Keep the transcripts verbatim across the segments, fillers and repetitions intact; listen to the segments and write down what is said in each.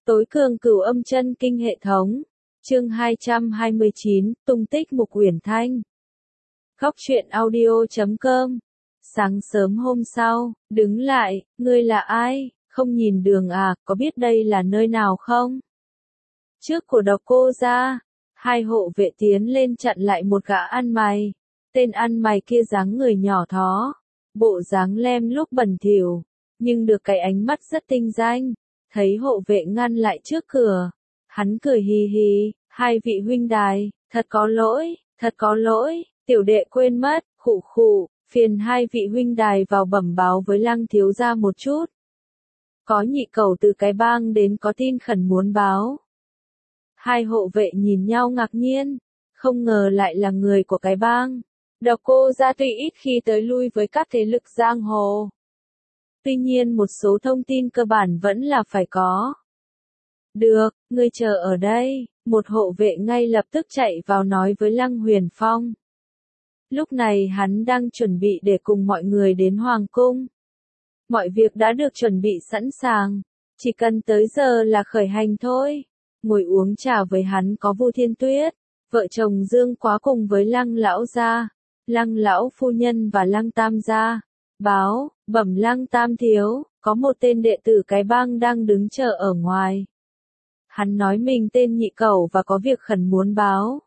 Tối cường cửu âm chân kinh hệ thống. Chương hai trăm hai mươi chín, tung tích Mục Uyển Thanh. Góc truyện audio chấm com. Sáng sớm hôm sau, đứng lại, ngươi là ai, không nhìn đường à, có biết đây là nơi nào không? Trước của Độc Cô gia, hai hộ vệ tiến lên chặn lại một gã ăn mày. Tên ăn mày kia dáng người nhỏ thó, bộ dáng lem lúc bẩn thỉu, nhưng được cái ánh mắt rất tinh danh. Thấy hộ vệ ngăn lại trước cửa, hắn cười hì hì, hai vị huynh đài, thật có lỗi, thật có lỗi, tiểu đệ quên mất, khụ khụ, phiền hai vị huynh đài vào bẩm báo với Lăng thiếu gia một chút. Có nhị cẩu từ cái bang đến có tin khẩn muốn báo. Hai hộ vệ nhìn nhau ngạc nhiên, không ngờ lại là người của cái bang. Độc Cô gia tuy ít khi tới lui với các thế lực giang hồ, tuy nhiên một số thông tin cơ bản vẫn là phải có. Được, ngươi chờ ở đây, một hộ vệ ngay lập tức chạy vào nói với Lăng Huyền Phong. Lúc này hắn đang chuẩn bị để cùng mọi người đến Hoàng Cung. Mọi việc đã được chuẩn bị sẵn sàng, chỉ cần tới giờ là khởi hành thôi. Ngồi uống trà với hắn có Vu Thiên Tuyết, vợ chồng Dương Quá cùng với Lăng lão gia, Lăng lão phu nhân và Lăng tam gia. Báo, bẩm Lăng tam thiếu, có một tên đệ tử cái bang đang đứng chờ ở ngoài. Hắn nói mình tên nhị cẩu và có việc khẩn muốn báo.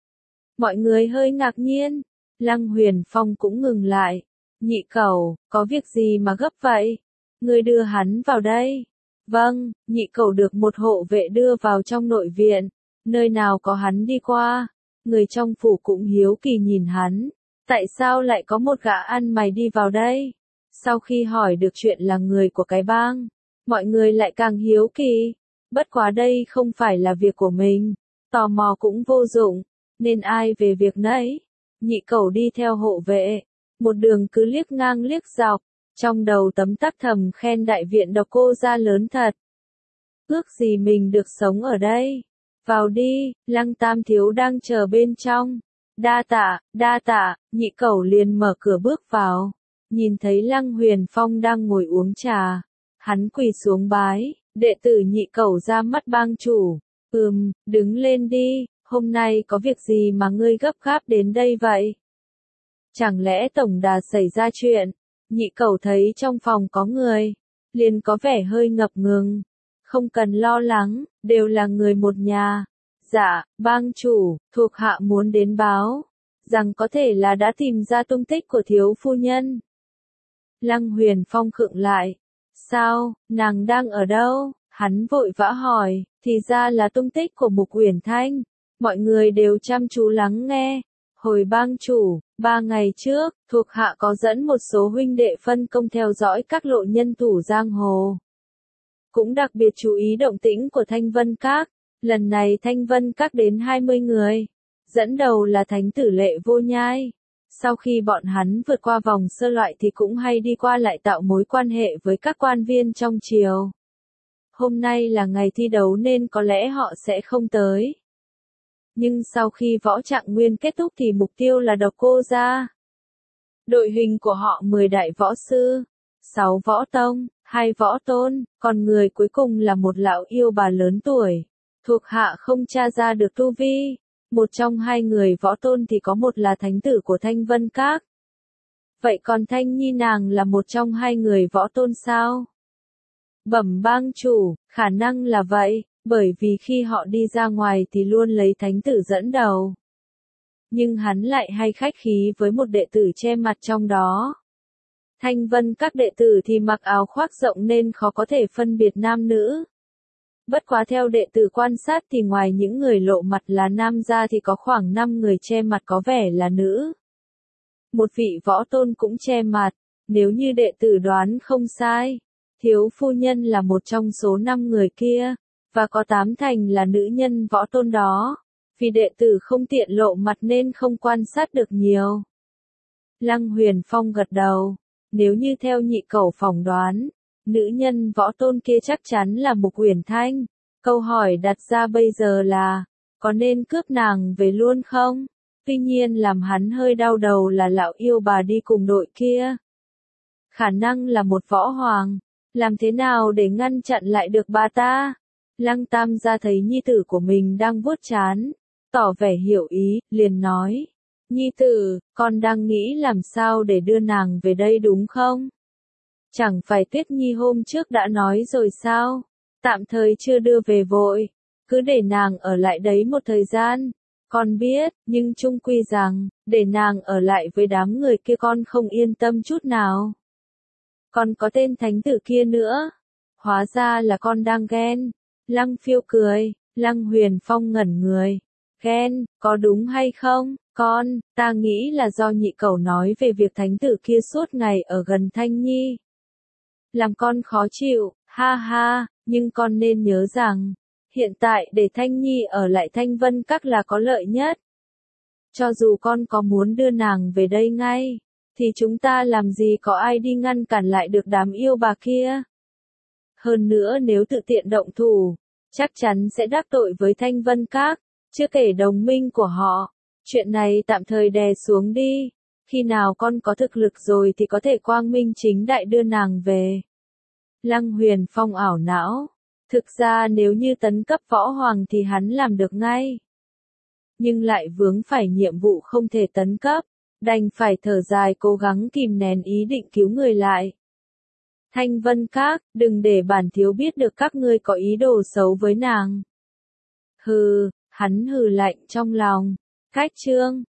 Mọi người hơi ngạc nhiên, Lăng Huyền Phong cũng ngừng lại. Nhị cẩu, có việc gì mà gấp vậy? Ngươi đưa hắn vào đây. Vâng, nhị cẩu được một hộ vệ đưa vào trong nội viện, nơi nào có hắn đi qua. Người trong phủ cũng hiếu kỳ nhìn hắn. Tại sao lại có một gã ăn mày đi vào đây? Sau khi hỏi được chuyện là người của cái bang, mọi người lại càng hiếu kỳ. Bất quá đây không phải là việc của mình, tò mò cũng vô dụng, nên ai về việc nấy. Nhị cẩu đi theo hộ vệ, một đường cứ liếc ngang liếc dọc, trong đầu tấm tắc thầm khen đại viện Độc Cô gia lớn thật. Ước gì mình được sống ở đây. Vào đi, Lăng tam thiếu đang chờ bên trong. Đa tạ, đa tạ, nhị cẩu liền mở cửa bước vào, nhìn thấy Lăng Huyền Phong đang ngồi uống trà, hắn quỳ xuống bái, đệ tử nhị cẩu ra mắt bang chủ, ừm, đứng lên đi, hôm nay có việc gì mà ngươi gấp gáp đến đây vậy? Chẳng lẽ tổng đà xảy ra chuyện? Nhị cẩu thấy trong phòng có người, liền có vẻ hơi ngập ngừng, không cần lo lắng, đều là người một nhà. Dạ, bang chủ, thuộc hạ muốn đến báo, rằng có thể là đã tìm ra tung tích của thiếu phu nhân. Lăng Huyền Phong khựng lại. Sao, nàng đang ở đâu? Hắn vội vã hỏi, thì ra là tung tích của Mục Uyển Thanh. Mọi người đều chăm chú lắng nghe. Hồi bang chủ, ba ngày trước, thuộc hạ có dẫn một số huynh đệ phân công theo dõi các lộ nhân thủ giang hồ. Cũng đặc biệt chú ý động tĩnh của Thanh Vân Các. Lần này Thanh Vân Các đến hai mươi người, dẫn đầu là Thánh tử Lệ Vô Nhai. Sau khi bọn hắn vượt qua vòng sơ loại thì cũng hay đi qua lại tạo mối quan hệ với các quan viên trong triều. Hôm nay là ngày thi đấu nên có lẽ họ sẽ không tới. Nhưng sau khi võ trạng nguyên kết thúc thì mục tiêu là Độc Cô gia. Đội hình của họ mười đại võ sư, sáu võ tông, hai võ tôn, còn người cuối cùng là một lão yêu bà lớn tuổi. Thuộc hạ không tra ra được tu vi, một trong hai người võ tôn thì có một là thánh tử của Thanh Vân Các. Vậy còn Thanh Nhi nàng là một trong hai người võ tôn sao? Bẩm bang chủ, khả năng là vậy, bởi vì khi họ đi ra ngoài thì luôn lấy thánh tử dẫn đầu. Nhưng hắn lại hay khách khí với một đệ tử che mặt trong đó. Thanh Vân Các đệ tử thì mặc áo khoác rộng nên khó có thể phân biệt nam nữ. Bất quá theo đệ tử quan sát thì ngoài những người lộ mặt là nam ra thì có khoảng năm người che mặt có vẻ là nữ. Một vị võ tôn cũng che mặt, nếu như đệ tử đoán không sai, thiếu phu nhân là một trong số năm người kia, và có tám thành là nữ nhân võ tôn đó, vì đệ tử không tiện lộ mặt nên không quan sát được nhiều. Lăng Huyền Phong gật đầu, nếu như theo nhị cẩu phỏng đoán, nữ nhân võ tôn kia chắc chắn là Mục Uyển Thanh. Câu hỏi đặt ra bây giờ là, có nên cướp nàng về luôn không? Tuy nhiên làm hắn hơi đau đầu là lão yêu bà đi cùng đội kia. Khả năng là một võ hoàng, làm thế nào để ngăn chặn lại được bà ta? Lăng Tam gia thấy nhi tử của mình đang vuốt trán, tỏ vẻ hiểu ý, liền nói. Nhi tử, con đang nghĩ làm sao để đưa nàng về đây đúng không? Chẳng phải Tuyết Nhi hôm trước đã nói rồi sao? Tạm thời chưa đưa về vội, cứ để nàng ở lại đấy một thời gian. Con biết, nhưng chung quy rằng, để nàng ở lại với đám người kia con không yên tâm chút nào. Còn có tên thánh tử kia nữa. Hóa ra là con đang ghen. Lăng Phiêu cười, Lăng Huyền Phong ngẩn người. Ghen, có đúng hay không? Con, ta nghĩ là do nhị cẩu nói về việc thánh tử kia suốt ngày ở gần Thanh Nhi. Làm con khó chịu, ha ha, nhưng con nên nhớ rằng, hiện tại để Thanh Nhi ở lại Thanh Vân Các là có lợi nhất. Cho dù con có muốn đưa nàng về đây ngay, thì chúng ta làm gì có ai đi ngăn cản lại được đám yêu bà kia. Hơn nữa nếu tự tiện động thủ, chắc chắn sẽ đắc tội với Thanh Vân Các, chưa kể đồng minh của họ. Chuyện này tạm thời đè xuống đi, khi nào con có thực lực rồi thì có thể quang minh chính đại đưa nàng về. Lăng Huyền Phong ảo não, thực ra nếu như tấn cấp võ hoàng thì hắn làm được ngay. Nhưng lại vướng phải nhiệm vụ không thể tấn cấp, đành phải thở dài cố gắng kìm nén ý định cứu người lại. Thanh Vân Các, đừng để bản thiếu biết được các ngươi có ý đồ xấu với nàng. Hừ, hắn hừ lạnh trong lòng. Cách chương